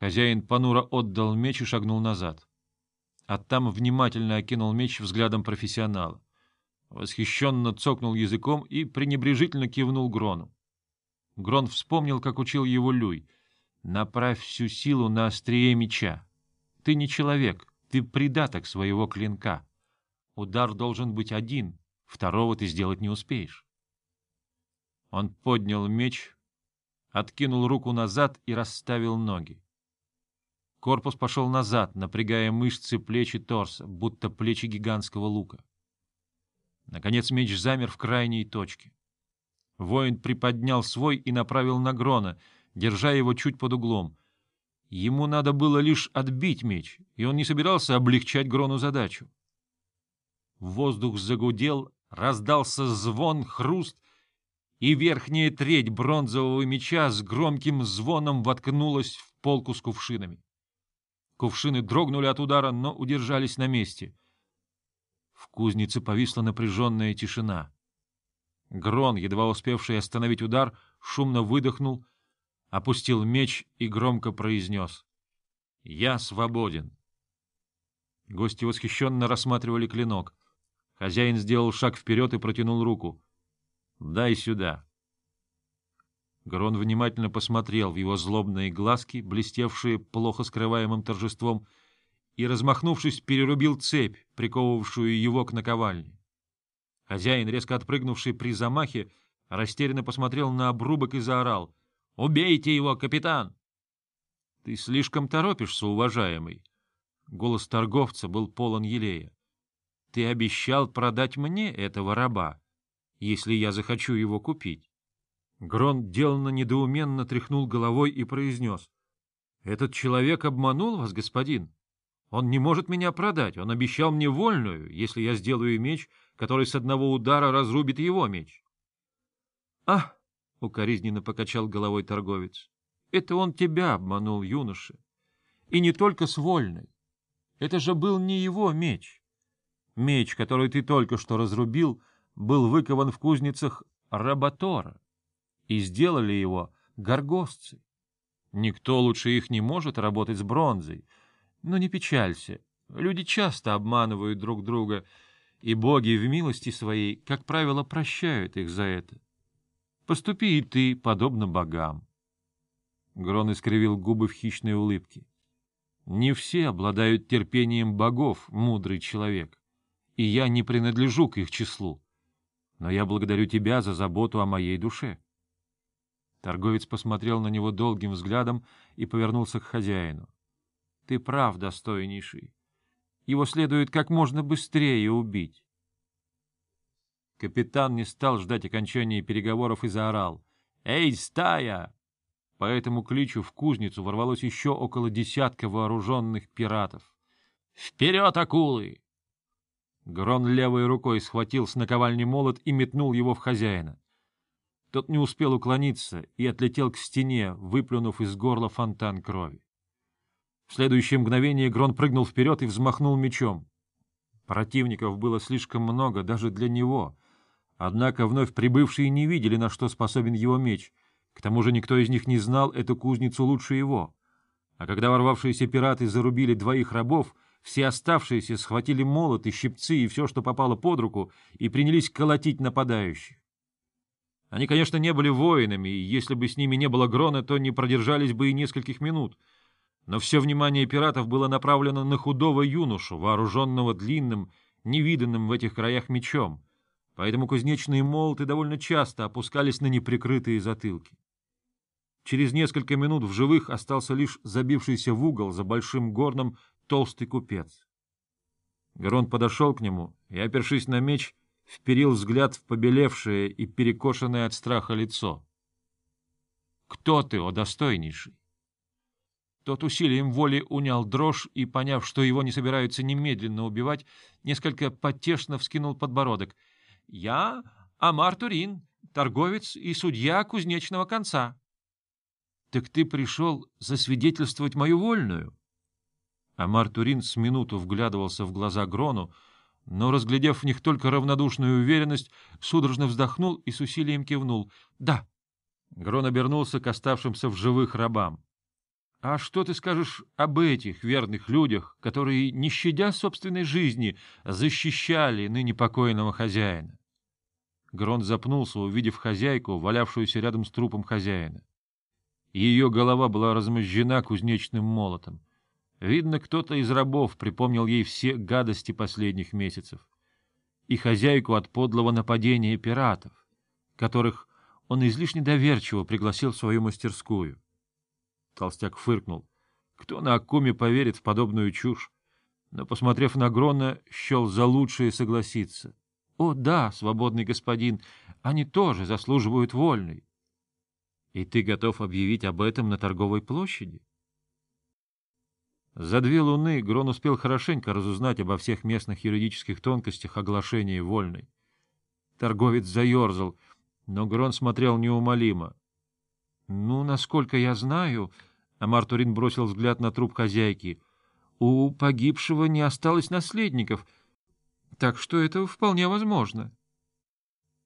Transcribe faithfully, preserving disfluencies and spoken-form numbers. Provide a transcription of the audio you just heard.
Хозяин понуро отдал меч и шагнул назад. Оттам внимательно окинул меч взглядом профессионала. Восхищенно цокнул языком и пренебрежительно кивнул Грону. Грон вспомнил, как учил его Люй. «Направь всю силу на острие меча. Ты не человек, ты придаток своего клинка. Удар должен быть один, второго ты сделать не успеешь». Он поднял меч, откинул руку назад и расставил ноги. Корпус пошел назад, напрягая мышцы плеч и торса, будто плечи гигантского лука. Наконец меч замер в крайней точке. Воин приподнял свой и направил на Грона, держа его чуть под углом. Ему надо было лишь отбить меч, и он не собирался облегчать Грону задачу. Воздух загудел, раздался звон, хруст, и верхняя треть бронзового меча с громким звоном воткнулась в полку с кувшинами. Кувшины дрогнули от удара, но удержались на месте. В кузнице повисла напряженная тишина. Грон, едва успевший остановить удар, шумно выдохнул, опустил меч и громко произнес: «Я свободен». Гости восхищенно рассматривали клинок. Хозяин сделал шаг вперед и протянул руку. «Дай сюда». Грон внимательно посмотрел в его злобные глазки, блестевшие плохо скрываемым торжеством, и, размахнувшись, перерубил цепь, приковывавшую его к наковальне. Хозяин, резко отпрыгнувший при замахе, растерянно посмотрел на обрубок и заорал: «Убейте его, капитан!» «Ты слишком торопишься, уважаемый!» Голос торговца был полон елея. «Ты обещал продать мне этого раба, если я захочу его купить». Грон деланно недоуменно тряхнул головой и произнес: «Этот человек обманул вас, господин. Он не может меня продать. Он обещал мне вольную, если я сделаю меч, который с одного удара разрубит его меч». «А!» — укоризненно покачал головой торговец. «Это он тебя обманул, юноша. И не только с вольной. Это же был не его меч. Меч, который ты только что разрубил, был выкован в кузницах Работора, и сделали его горгостцы. Никто лучше их не может работать с бронзой. Но не печалься, люди часто обманывают друг друга, и боги в милости своей, как правило, прощают их за это. Поступи и ты, подобно богам». Грон искривил губы в хищной улыбке. «Не все обладают терпением богов, мудрый человек, и я не принадлежу к их числу. Но я благодарю тебя за заботу о моей душе». Торговец посмотрел на него долгим взглядом и повернулся к хозяину. — Ты прав, достойнейший. Его следует как можно быстрее убить. Капитан не стал ждать окончания переговоров и заорал: «Эй, стая!» По этому кличу в кузницу ворвалось еще около десятка вооруженных пиратов. «Вперед, акулы!» Грон левой рукой схватил с наковальни молот и метнул его в хозяина. Тот не успел уклониться и отлетел к стене, выплюнув из горла фонтан крови. В следующее мгновение Грон прыгнул вперед и взмахнул мечом. Противников было слишком много даже для него, однако вновь прибывшие не видели, на что способен его меч. К тому же никто из них не знал эту кузницу лучше его. А когда ворвавшиеся пираты зарубили двоих рабов, все оставшиеся схватили молоты, щипцы и все, что попало под руку, и принялись колотить нападающих. Они, конечно, не были воинами, и если бы с ними не было Грона, то не продержались бы и нескольких минут. Но все внимание пиратов было направлено на худого юношу, вооруженного длинным, невиданным в этих краях мечом, поэтому кузнечные молоты довольно часто опускались на неприкрытые затылки. Через несколько минут в живых остался лишь забившийся в угол за большим горном толстый купец. Грон подошел к нему и, опершись на меч, вперил взгляд в побелевшее и перекошенное от страха лицо. — Кто ты, о достойнейший? Тот усилием воли унял дрожь и, поняв, что его не собираются немедленно убивать, несколько потешно вскинул подбородок. — Я Амар Турин, торговец и судья кузнечного конца. — Так ты пришел засвидетельствовать мою вольную? Амар Турин с минуту вглядывался в глаза Грону, но, разглядев в них только равнодушную уверенность, судорожно вздохнул и с усилием кивнул. — Да. Грон обернулся к оставшимся в живых рабам. А что ты скажешь об этих верных людях, которые, не щадя собственной жизни, защищали ныне покойного хозяина? Грон запнулся, увидев хозяйку, валявшуюся рядом с трупом хозяина. Ее голова была размозжена кузнечным молотом. Видно, кто-то из рабов припомнил ей все гадости последних месяцев. И хозяйку от подлого нападения пиратов, которых он излишне доверчиво пригласил в свою мастерскую. Толстяк фыркнул. Кто на Аккуме поверит в подобную чушь? Но, посмотрев на Грона, счел за лучшее согласиться. О, да, свободный господин, они тоже заслуживают вольной. И ты готов объявить об этом на торговой площади? За две луны Грон успел хорошенько разузнать обо всех местных юридических тонкостях оглашения вольной. Торговец заерзал, но Грон смотрел неумолимо. — Ну, насколько я знаю, — Амар-Турин бросил взгляд на труп хозяйки, — у погибшего не осталось наследников, так что это вполне возможно.